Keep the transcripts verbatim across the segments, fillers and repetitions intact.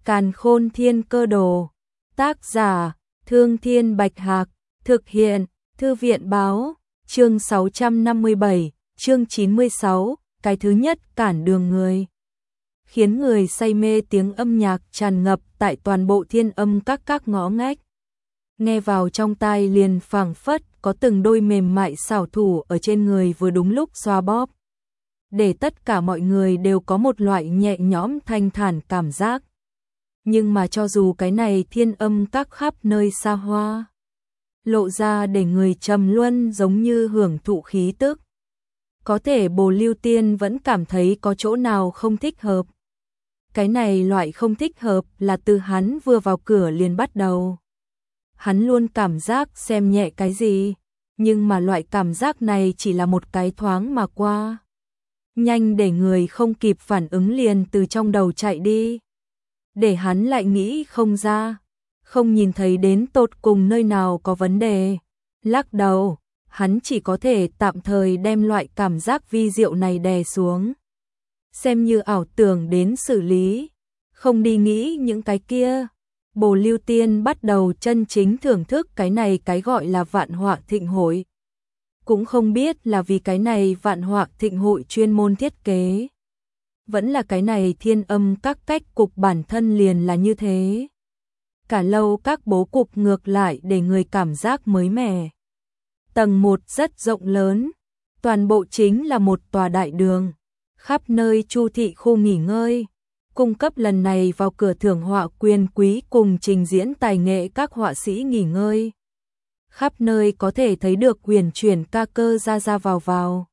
Càn Khôn Thiên Cơ Đồ. Tác giả: Thương Thiên Bạch Hạc. Thực hiện: Thư viện báo. Chương sáu trăm năm mươi bảy, chương chín mươi sáu, cái thứ nhất cản đường người. Khiến người say mê tiếng âm nhạc tràn ngập tại toàn bộ thiên âm các các ngõ ngách. Nghe vào trong tai liền phảng phất có từng đôi mềm mại xảo thủ ở trên người vừa đúng lúc xoa bóp. Để tất cả mọi người đều có một loại nhẹ nhõm thanh thản cảm giác. Nhưng mà cho dù cái này thiên âm các khắp nơi xa hoa, lộ ra để người trầm luân giống như hưởng thụ khí tức. Có thể Bồ Lưu Tiên vẫn cảm thấy có chỗ nào không thích hợp. Cái này loại không thích hợp là từ hắn vừa vào cửa liền bắt đầu. Hắn luôn cảm giác xem nhẹ cái gì, nhưng mà loại cảm giác này chỉ là một cái thoáng mà qua. Nhanh để người không kịp phản ứng liền từ trong đầu chạy đi. Để hắn lại nghĩ không ra, không nhìn thấy đến tột cùng nơi nào có vấn đề. Lắc đầu, hắn chỉ có thể tạm thời đem loại cảm giác vi diệu này đè xuống. Xem như ảo tưởng đến xử lý, không đi nghĩ những cái kia. Bồ Lưu Tiên bắt đầu chân chính thưởng thức cái này cái gọi là vạn họa thịnh hội. Cũng không biết là vì cái này vạn họa thịnh hội chuyên môn thiết kế. Vẫn là cái này thiên âm các cách cục bản thân liền là như thế. Cả lâu các bố cục ngược lại để người cảm giác mới mẻ. Tầng một rất rộng lớn, toàn bộ chính là một tòa đại đường. Khắp nơi chu thị khu nghỉ ngơi, cung cấp lần này vào cửa thưởng họa quyền quý cùng trình diễn tài nghệ các họa sĩ nghỉ ngơi. Khắp nơi có thể thấy được huyền chuyển ca cơ ra ra vào vào.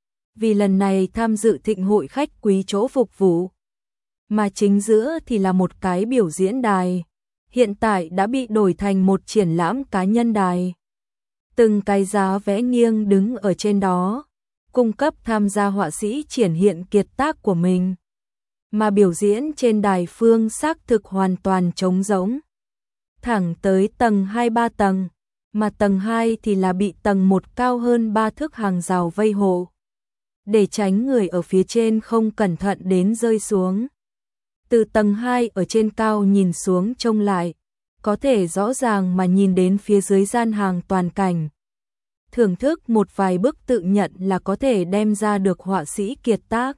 Vì lần này tham dự thịnh hội khách quý chỗ phục vụ. Mà chính giữa thì là một cái biểu diễn đài. Hiện tại đã bị đổi thành một triển lãm cá nhân đài. Từng cái giá vẽ nghiêng đứng ở trên đó, cung cấp tham gia họa sĩ triển hiện kiệt tác của mình. Mà biểu diễn trên đài phương xác thực hoàn toàn trống rỗng. Thẳng tới tầng hai ba tầng, mà tầng hai thì là bị tầng một cao hơn ba thước hàng rào vây hộ. Để tránh người ở phía trên không cẩn thận đến rơi xuống. Từ tầng hai ở trên cao nhìn xuống trông lại, có thể rõ ràng mà nhìn đến phía dưới gian hàng toàn cảnh. Thưởng thức một vài bức tự nhận là có thể đem ra được họa sĩ kiệt tác.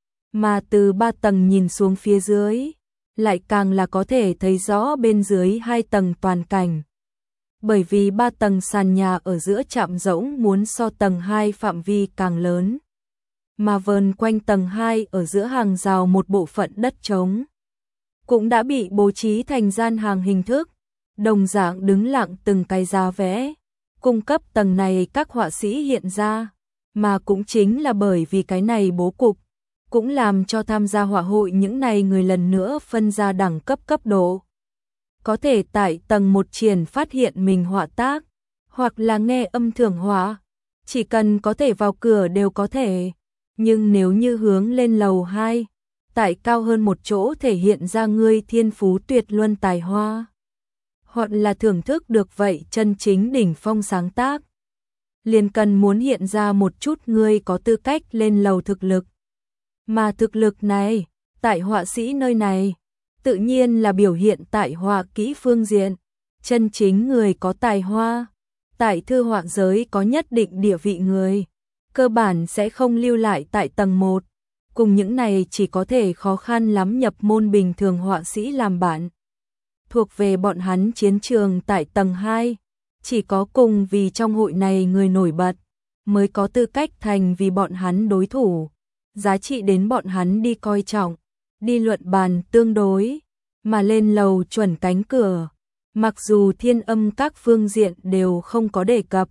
Mà từ ba tầng nhìn xuống phía dưới, lại càng là có thể thấy rõ bên dưới hai tầng toàn cảnh. Bởi vì ba tầng sàn nhà ở giữa chạm rỗng muốn so tầng hai phạm vi càng lớn. Mà vờn quanh tầng hai ở giữa hàng rào một bộ phận đất trống. Cũng đã bị bố trí thành gian hàng hình thức, đồng dạng đứng lặng từng cái giá vẽ. Cung cấp tầng này các họa sĩ hiện ra, mà cũng chính là bởi vì cái này bố cục, cũng làm cho tham gia họa hội những này người lần nữa phân ra đẳng cấp cấp độ. Có thể tại tầng một triển phát hiện mình họa tác, hoặc là nghe âm thưởng họa, chỉ cần có thể vào cửa đều có thể. Nhưng nếu như hướng lên lầu hai, tại cao hơn một chỗ thể hiện ra ngươi thiên phú tuyệt luân tài hoa, hoặc là thưởng thức được vậy chân chính đỉnh phong sáng tác, liền cần muốn hiện ra một chút ngươi có tư cách lên lầu thực lực. Mà thực lực này, tại họa sĩ nơi này, tự nhiên là biểu hiện tại họa kỹ phương diện, chân chính người có tài hoa, tại thư họa giới có nhất định địa vị người, cơ bản sẽ không lưu lại tại tầng một, cùng những này chỉ có thể khó khăn lắm nhập môn bình thường họa sĩ làm bạn. Thuộc về bọn hắn chiến trường tại tầng hai, chỉ có cùng vì trong hội này người nổi bật, mới có tư cách thành vì bọn hắn đối thủ, giá trị đến bọn hắn đi coi trọng, đi luận bàn tương đối, mà lên lầu chuẩn cánh cửa, mặc dù thiên âm các phương diện đều không có đề cập.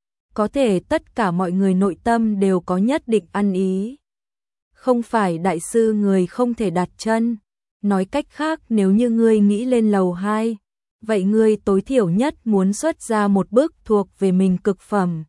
Có thể tất cả mọi người nội tâm đều có nhất định ăn ý. Không phải đại sư người không thể đặt chân. Nói cách khác nếu như ngươi nghĩ lên lầu hai, vậy ngươi tối thiểu nhất muốn xuất ra một bức thuộc về mình cực phẩm.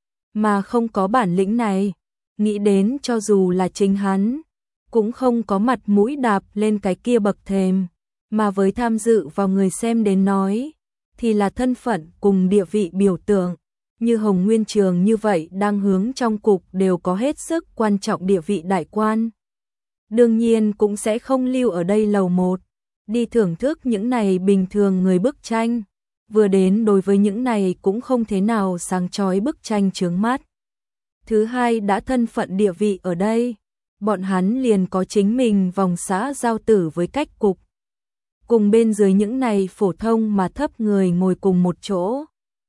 Mà không có bản lĩnh này, nghĩ đến cho dù là chính hắn, cũng không có mặt mũi đạp lên cái kia bậc thềm. Mà với tham dự vào người xem đến nói, thì là thân phận cùng địa vị biểu tượng. Như Hồng Nguyên Trường như vậy đang hướng trong cục đều có hết sức quan trọng địa vị đại quan. Đương nhiên cũng sẽ không lưu ở đây lầu một, đi thưởng thức những này bình thường người bức tranh, vừa đến đối với những này cũng không thế nào sáng chói bức tranh chướng mắt. Thứ hai đã thân phận địa vị ở đây, bọn hắn liền có chính mình vòng xã giao tử với cách cục. Cùng bên dưới những này phổ thông mà thấp người ngồi cùng một chỗ.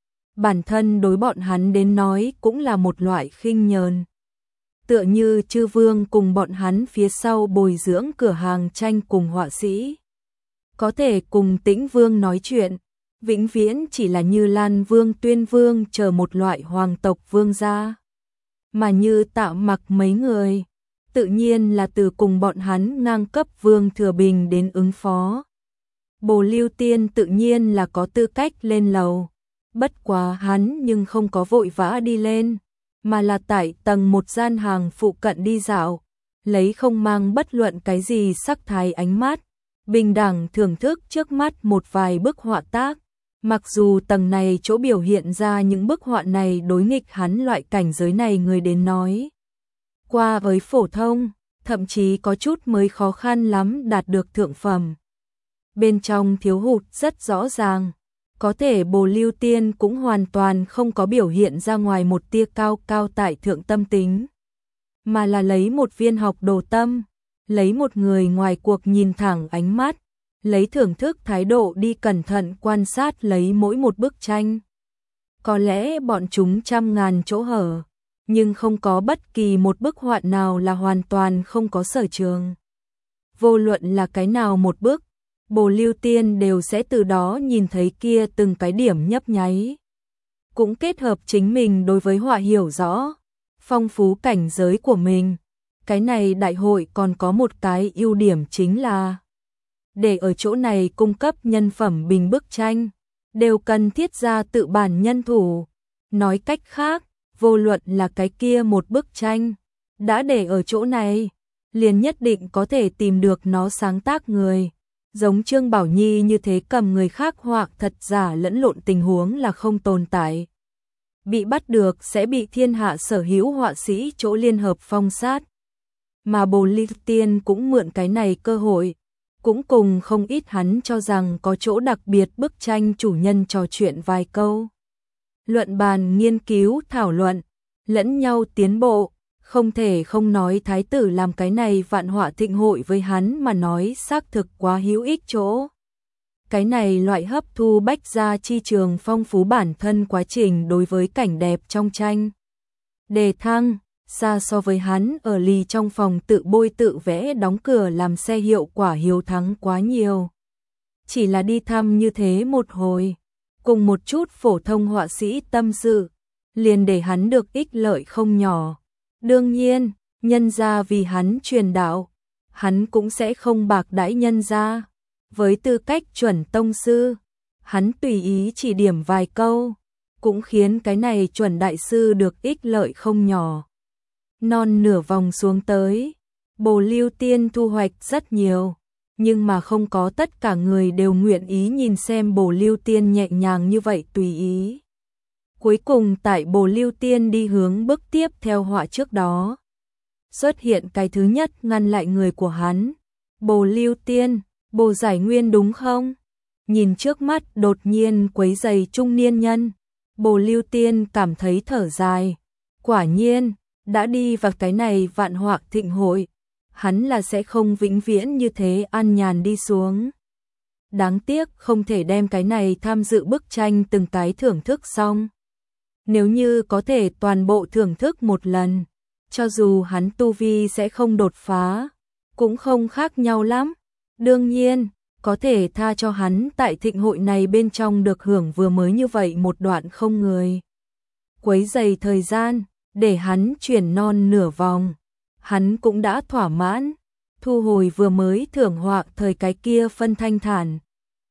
Bản thân đối bọn hắn đến nói cũng là một loại khinh nhờn. Tựa như chư vương cùng bọn hắn phía sau bồi dưỡng cửa hàng tranh cùng họa sĩ. Có thể cùng Tĩnh Vương nói chuyện, vĩnh viễn chỉ là như Lan Vương Tuyên Vương chờ một loại hoàng tộc vương gia. Mà như Tạ Mặc mấy người, tự nhiên là từ cùng bọn hắn ngang cấp Vương Thừa Bình đến ứng phó. Bồ Lưu Tiên tự nhiên là có tư cách lên lầu, bất quá hắn nhưng không có vội vã đi lên, mà là tại tầng một gian hàng phụ cận đi dạo, lấy không mang bất luận cái gì sắc thái ánh mắt, bình đẳng thưởng thức trước mắt một vài bức họa tác. Mặc dù tầng này chỗ biểu hiện ra những bức họa này đối nghịch hắn loại cảnh giới này người đến nói qua với phổ thông, thậm chí có chút mới khó khăn lắm đạt được thượng phẩm. Bên trong thiếu hụt rất rõ ràng, có thể Bồ Lưu Tiên cũng hoàn toàn không có biểu hiện ra ngoài một tia cao cao tại thượng tâm tính, mà là lấy một viên học đồ tâm, lấy một người ngoài cuộc nhìn thẳng ánh mắt, lấy thưởng thức thái độ đi cẩn thận quan sát lấy mỗi một bức tranh. Có lẽ bọn chúng trăm ngàn chỗ hở, nhưng không có bất kỳ một bức họa nào là hoàn toàn không có sở trường. Vô luận là cái nào một bức, Bồ Lưu Tiên đều sẽ từ đó nhìn thấy kia từng cái điểm nhấp nháy. Cũng kết hợp chính mình đối với họa hiểu rõ, phong phú cảnh giới của mình. Cái này đại hội còn có một cái ưu điểm chính là để ở chỗ này cung cấp nhân phẩm bình bức tranh, đều cần thiết ra tự bản nhân thủ. Nói cách khác, vô luận là cái kia một bức tranh, đã để ở chỗ này, liền nhất định có thể tìm được nó sáng tác người. Giống Trương Bảo Nhi như thế cầm người khác họa thật giả lẫn lộn tình huống là không tồn tại. Bị bắt được sẽ bị thiên hạ sở hữu họa sĩ chỗ liên hợp phong sát. Mà Bồ Lưu Tiên cũng mượn cái này cơ hội, cũng cùng không ít hắn cho rằng có chỗ đặc biệt bức tranh chủ nhân trò chuyện vài câu. Luận bàn nghiên cứu thảo luận, lẫn nhau tiến bộ, không thể không nói thái tử làm cái này vạn họa thịnh hội với hắn mà nói xác thực quá hữu ích chỗ. Cái này loại hấp thu bách gia chi trường phong phú bản thân quá trình đối với cảnh đẹp trong tranh. Đề thăng, xa so với hắn ở lì trong phòng tự bôi tự vẽ đóng cửa làm xe hiệu quả hiếu thắng quá nhiều. Chỉ là đi thăm như thế một hồi, cùng một chút phổ thông họa sĩ tâm sự, liền để hắn được ích lợi không nhỏ. Đương nhiên, nhân gia vì hắn truyền đạo, hắn cũng sẽ không bạc đãi nhân gia. Với tư cách chuẩn tông sư, hắn tùy ý chỉ điểm vài câu, cũng khiến cái này chuẩn đại sư được ích lợi không nhỏ. Non nửa vòng xuống tới, Bồ Lưu Tiên thu hoạch rất nhiều, nhưng mà không có tất cả người đều nguyện ý nhìn xem Bồ Lưu Tiên nhẹ nhàng như vậy tùy ý. Cuối cùng tại Bồ Lưu Tiên đi hướng bước tiếp theo họa trước đó, xuất hiện cái thứ nhất ngăn lại người của hắn. Bồ Lưu Tiên, Bồ Giải Nguyên đúng không? Nhìn trước mắt đột nhiên quấy rầy trung niên nhân, Bồ Lưu Tiên cảm thấy thở dài. Quả nhiên, đã đi vào cái này vạn họa thịnh hội, hắn là sẽ không vĩnh viễn như thế an nhàn đi xuống. Đáng tiếc không thể đem cái này tham dự bức tranh từng cái thưởng thức xong. Nếu như có thể toàn bộ thưởng thức một lần, cho dù hắn tu vi sẽ không đột phá, cũng không khác nhau lắm. Đương nhiên, có thể tha cho hắn tại thịnh hội này bên trong được hưởng vừa mới như vậy một đoạn không người quấy rầy thời gian, để hắn chuyển non nửa vòng. Hắn cũng đã thỏa mãn, thu hồi vừa mới thưởng họa thời cái kia phân thanh thản.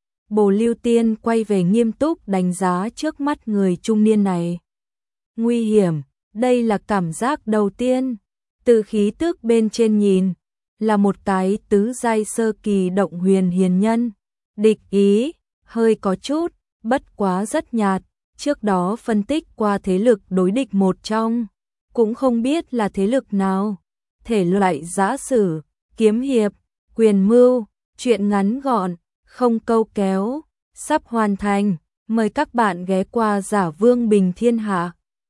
Bồ Lưu Tiên quay về nghiêm túc đánh giá trước mắt người trung niên này. Nguy hiểm, đây là cảm giác đầu tiên. Từ khí tức bên trên nhìn, là một cái tứ giai sơ kỳ động huyền hiền nhân. Địch ý, hơi có chút, bất quá rất nhạt. Trước đó phân tích qua thế lực đối địch một trong, cũng không biết là thế lực nào. Thể loại giã sử, kiếm hiệp, quyền mưu, truyện ngắn gọn, không câu kéo, sắp hoàn thành. Mời các bạn ghé qua Giả Vương Bình Thiên Hạ.